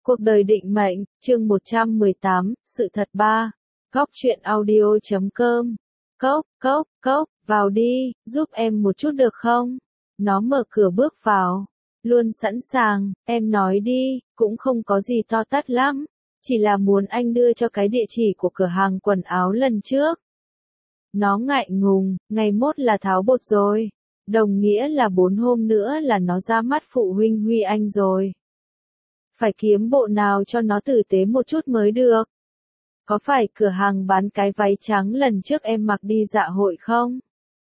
Cuộc đời định mệnh, chương 118, sự thật 3. Góc truyện audio.com. Cốc, vào đi, giúp em một chút được không? Nó mở cửa bước vào. Luôn sẵn sàng, em nói đi, cũng không có gì to tát lắm. Chỉ là muốn anh đưa cho cái địa chỉ của cửa hàng quần áo lần trước. Nó ngại ngùng, ngày mốt là tháo bột rồi. Đồng nghĩa là 4 hôm nữa là nó ra mắt phụ huynh Huy Anh rồi. Phải kiếm bộ nào cho nó tử tế một chút mới được. Có phải cửa hàng bán cái váy trắng lần trước em mặc đi dạ hội không?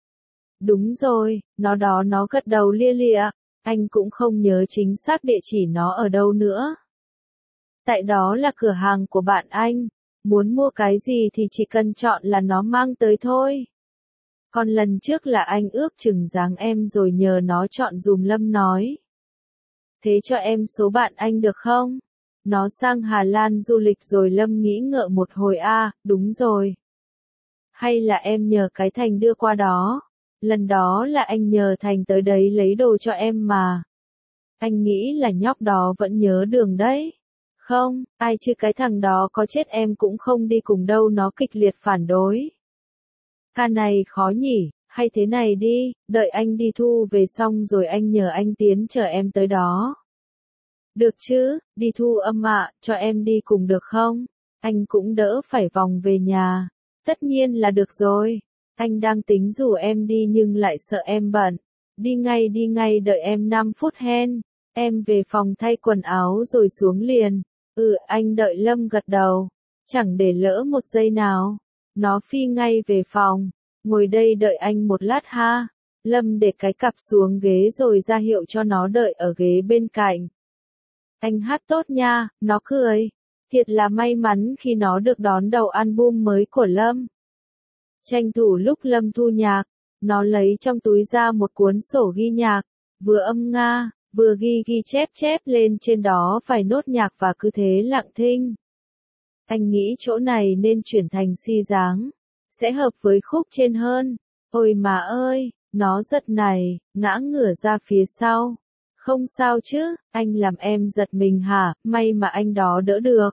Đúng rồi, nó gật đầu lia lịa, anh cũng không nhớ chính xác địa chỉ nó ở đâu nữa. Tại đó là cửa hàng của bạn anh, muốn mua cái gì thì chỉ cần chọn là nó mang tới thôi. Còn lần trước là anh ước chừng dáng em rồi nhờ nó chọn dùm Lâm nói. Thế cho em số bạn anh được không? Nó sang Hà Lan du lịch rồi Lâm nghĩ ngợi một hồi đúng rồi. Hay là em nhờ cái Thành đưa qua đó? Lần đó là anh nhờ Thành tới đấy lấy đồ cho em mà. Anh nghĩ là nhóc đó vẫn nhớ đường đấy. Không, ai chứ cái thằng đó có chết em cũng không đi cùng đâu, nó kịch liệt phản đối. Ca này khó nhỉ, hay thế này đi, đợi anh đi thu về xong rồi anh nhờ anh Tiến chở em tới đó. Được chứ, đi thu âm ạ, cho em đi cùng được không? Anh cũng đỡ phải vòng về nhà. Tất nhiên là được rồi. Anh đang tính rủ em đi nhưng lại sợ em bận. Đi ngay đợi em 5 phút hen. Em về phòng thay quần áo rồi xuống liền. Anh đợi Lâm gật đầu. Chẳng để lỡ một giây nào. Nó phi ngay về phòng. Ngồi đây đợi anh một lát ha. Lâm để cái cặp xuống ghế rồi ra hiệu cho nó đợi ở ghế bên cạnh. Anh hát tốt nha, nó cười. Thiệt là may mắn khi nó được đón đầu album mới của Lâm. Tranh thủ lúc Lâm thu nhạc, nó lấy trong túi ra một cuốn sổ ghi nhạc, vừa âm nga, vừa ghi chép lên trên đó vài nốt nhạc và cứ thế lặng thinh. Anh nghĩ chỗ này nên chuyển thành si dáng, sẽ hợp với khúc trên hơn. Ôi mà ơi, nó giật này, ngã ngửa ra phía sau. Không sao chứ, anh làm em giật mình hả, may mà anh đó đỡ được.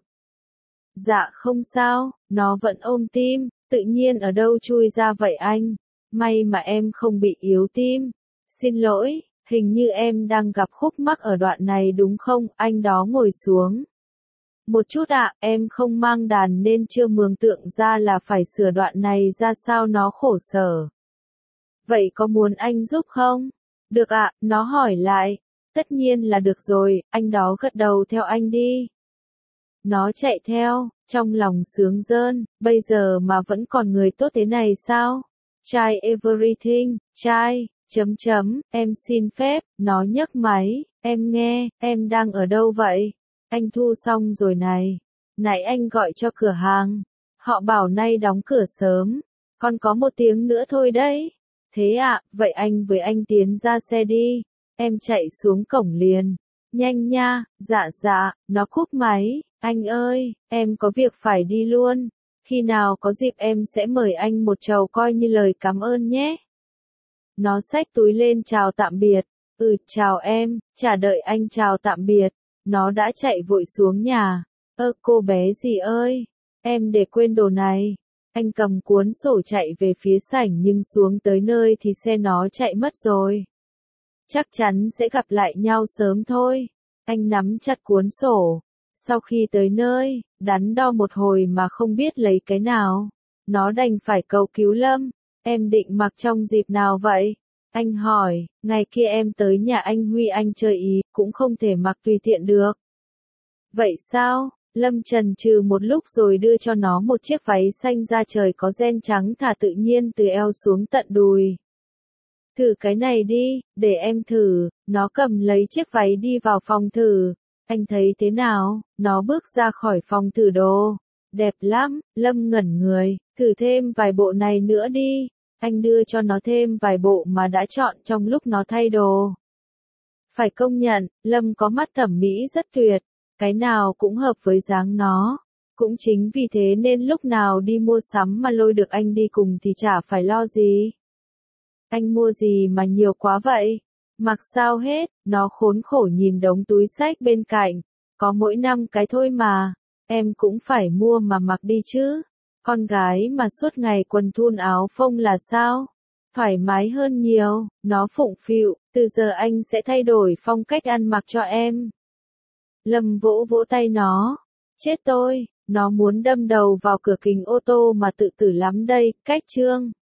Dạ không sao, nó vẫn ôm tim, tự nhiên ở đâu chui ra vậy anh, may mà em không bị yếu tim. Xin lỗi, hình như em đang gặp khúc mắc ở đoạn này đúng không, anh đó ngồi xuống. Một chút em không mang đàn nên chưa mường tượng ra là phải sửa đoạn này ra sao, nó khổ sở. Vậy có muốn anh giúp không? Được nó hỏi lại. Tất nhiên là được rồi, anh đó gật đầu theo anh đi. Nó chạy theo, trong lòng sướng rơn, bây giờ mà vẫn còn người tốt thế này sao? Try everything, try, em xin phép, nó nhấc máy, em nghe, em đang ở đâu vậy? Anh thu xong rồi này. Nãy anh gọi cho cửa hàng. Họ bảo nay đóng cửa sớm, còn có 1 tiếng nữa thôi đấy. Thế vậy anh với anh Tiến ra xe đi. Em chạy xuống cổng liền. Nhanh nha, dạ, nó cúp máy. Anh ơi, em có việc phải đi luôn. Khi nào có dịp em sẽ mời anh một chầu coi như lời cảm ơn nhé. Nó xách túi lên chào tạm biệt. Chào em, chả đợi anh chào tạm biệt. Nó đã chạy vội xuống nhà. Cô bé gì ơi, em để quên đồ này. Anh cầm cuốn sổ chạy về phía sảnh nhưng xuống tới nơi thì xe nó chạy mất rồi. Chắc chắn sẽ gặp lại nhau sớm thôi. Anh nắm chặt cuốn sổ. Sau khi tới nơi, đắn đo một hồi mà không biết lấy cái nào. Nó đành phải cầu cứu Lâm. Em định mặc trong dịp nào vậy? Anh hỏi, ngày kia em tới nhà anh Huy Anh chơi ý, cũng không thể mặc tùy tiện được. Vậy sao? Lâm chần chừ một lúc rồi đưa cho nó một chiếc váy xanh da trời có ren trắng thả tự nhiên từ eo xuống tận đùi. Thử cái này đi, để em thử. Nó cầm lấy chiếc váy đi vào phòng thử. Anh thấy thế nào? Nó bước ra khỏi phòng thử đồ. Đẹp lắm, Lâm ngẩn người, thử thêm vài bộ này nữa đi. Anh đưa cho nó thêm vài bộ mà đã chọn trong lúc nó thay đồ. Phải công nhận, Lâm có mắt thẩm mỹ rất tuyệt, cái nào cũng hợp với dáng nó. Cũng chính vì thế nên lúc nào đi mua sắm mà lôi được anh đi cùng thì chả phải lo gì. Anh mua gì mà nhiều quá vậy? Mặc sao hết, nó khốn khổ nhìn đống túi xách bên cạnh. có mỗi 5 cái thôi mà, em cũng phải mua mà mặc đi chứ. Con gái mà suốt ngày quần thun áo phông là sao? Thoải mái hơn nhiều, nó phụng phịu, từ giờ anh sẽ thay đổi phong cách ăn mặc cho em. Lâm vỗ vỗ tay nó. Chết tôi, nó muốn đâm đầu vào cửa kính ô tô mà tự tử lắm đây, cách chương.